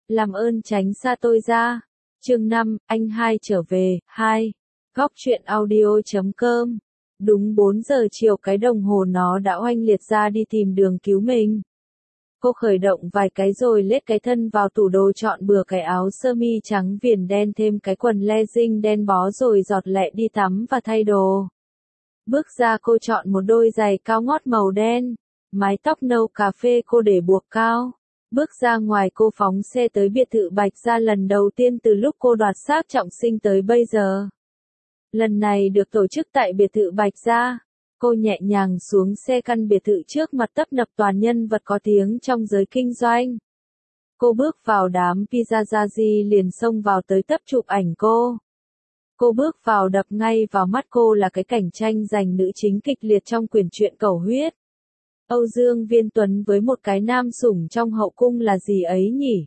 Làm ơn tránh xa tôi ra. Chương 5, anh hai trở về, 2. Góc truyện audio.com. Đúng 4 giờ chiều cái đồng hồ nó đã oanh liệt ra đi tìm đường cứu mình. Cô khởi động vài cái rồi lết cái thân vào tủ đồ chọn bừa cái áo sơ mi trắng viền đen thêm cái quần legging đen bó rồi giọt lẹ đi tắm và thay đồ. Bước ra cô chọn một đôi giày cao gót màu đen, mái tóc nâu cà phê cô để buộc cao. Bước ra ngoài cô phóng xe tới biệt thự Bạch Gia lần đầu tiên từ lúc cô đoạt xác Trọng Sinh tới bây giờ. Lần này được tổ chức tại biệt thự Bạch Gia. Cô nhẹ nhàng xuống xe căn biệt thự trước mặt tấp nập toàn nhân vật có tiếng trong giới kinh doanh. Cô bước vào đám paparazzi liền xông vào tới tấp chụp ảnh cô. Cô bước vào đập ngay vào mắt cô là cái cảnh tranh giành nữ chính kịch liệt trong quyển truyện Cầu Huyết. Âu Dương Viên Tuấn với một cái nam sủng trong hậu cung là gì ấy nhỉ?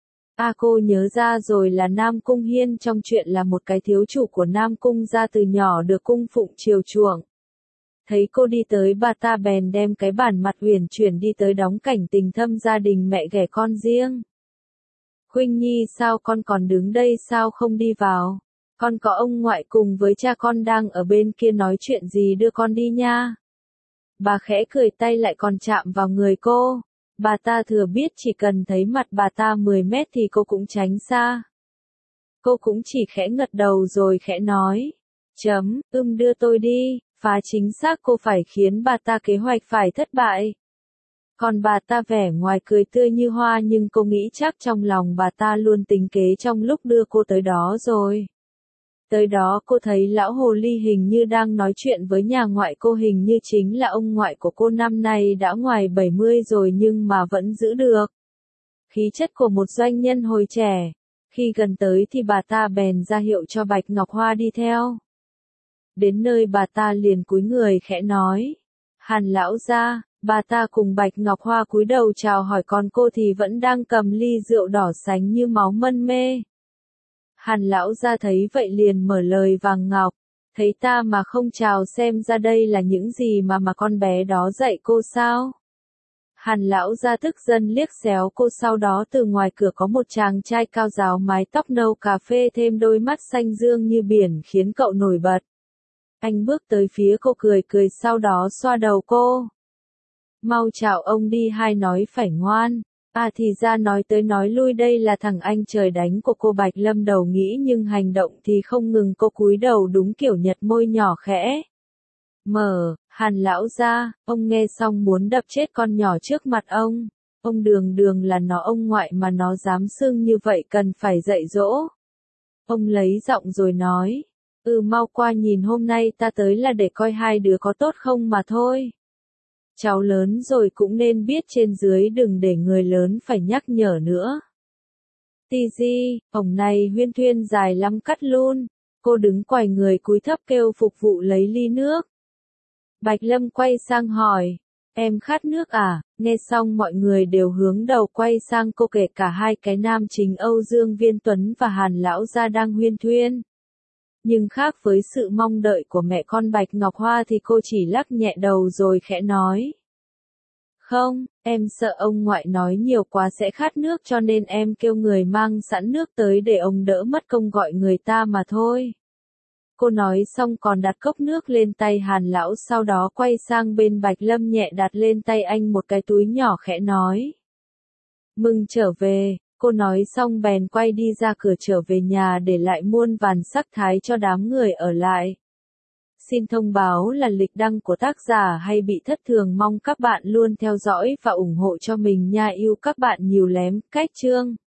Cô nhớ ra rồi, là Nam Cung Hiên trong truyện là một cái thiếu chủ của Nam Cung gia từ nhỏ được cung phụng chiều chuộng. Thấy cô đi tới bà ta bèn đem cái bản mặt huyền chuyển đi tới đóng cảnh tình thâm gia đình mẹ ghẻ con riêng. Khuynh Nhi sao con còn đứng đây sao không đi vào? Con có ông ngoại cùng với cha con đang ở bên kia nói chuyện gì, đưa con đi nha. Bà khẽ cười tay lại còn chạm vào người cô. Bà ta thừa biết chỉ cần thấy mặt bà ta 10 mét thì cô cũng tránh xa. Cô cũng chỉ khẽ gật đầu rồi khẽ nói. Đưa tôi đi, và chính xác cô phải khiến bà ta kế hoạch phải thất bại. Còn bà ta vẻ ngoài cười tươi như hoa nhưng cô nghĩ chắc trong lòng bà ta luôn tính kế trong lúc đưa cô tới đó rồi. Tới đó cô thấy lão hồ ly hình như đang nói chuyện với nhà ngoại cô, hình như chính là ông ngoại của cô, năm nay đã ngoài 70 rồi nhưng mà vẫn giữ được khí chất của một doanh nhân hồi trẻ. Khi gần tới thì bà ta bèn ra hiệu cho Bạch Ngọc Hoa đi theo. Đến nơi bà ta liền cúi người khẽ nói. Hàn lão gia. Bà ta cùng Bạch Ngọc Hoa cúi đầu chào hỏi, còn cô thì vẫn đang cầm ly rượu đỏ sánh như máu mân mê. Hàn lão gia thấy vậy liền mở lời vàng ngọc. Thấy ta mà không chào, xem ra đây là những gì mà con bé đó dạy cô sao? Hàn lão gia tức giận liếc xéo cô, sau đó từ ngoài cửa có một chàng trai cao ráo mái tóc nâu cà phê thêm đôi mắt xanh dương như biển khiến cậu nổi bật. Anh bước tới phía cô cười cười sau đó xoa đầu cô. Mau chào ông đi, hai nói phải ngoan. Thì ra nói tới nói lui đây là thằng anh trời đánh của cô. Bạch Lâm đầu nghĩ nhưng hành động thì không ngừng, cô cúi đầu đúng kiểu nhật môi nhỏ khẽ. Hàn lão gia, ông nghe xong muốn đập chết con nhỏ trước mặt ông. Ông đường là nó ông ngoại mà nó dám xưng như vậy, cần phải dạy dỗ. Ông lấy giọng rồi nói. Mau qua nhìn, hôm nay ta tới là để coi hai đứa có tốt không mà thôi. Cháu lớn rồi cũng nên biết trên dưới, đừng để người lớn phải nhắc nhở nữa. Tì, ổng này Huyên Thuyên dài lắm cắt luôn. Cô đứng quay người cúi thấp kêu phục vụ lấy ly nước. Bạch Lâm quay sang hỏi. Em khát nước à? Nghe xong mọi người đều hướng đầu quay sang cô, kể cả hai cái nam chính Âu Dương Viên Tuấn và Hàn lão gia đang huyên thuyên. Nhưng khác với sự mong đợi của mẹ con Bạch Ngọc Hoa thì cô chỉ lắc nhẹ đầu rồi khẽ nói. Không, em sợ ông ngoại nói nhiều quá sẽ khát nước cho nên em kêu người mang sẵn nước tới để ông đỡ mất công gọi người ta mà thôi. Cô nói xong còn đặt cốc nước lên tay Hàn lão, sau đó quay sang bên Bạch Lâm nhẹ đặt lên tay anh một cái túi nhỏ khẽ nói. Mừng trở về. Cô nói xong bèn quay đi ra cửa trở về nhà, để lại muôn vàn sắc thái cho đám người ở lại. Xin thông báo là lịch đăng của tác giả hay bị thất thường, mong các bạn luôn theo dõi và ủng hộ cho mình nha, yêu các bạn nhiều lắm. Cách chương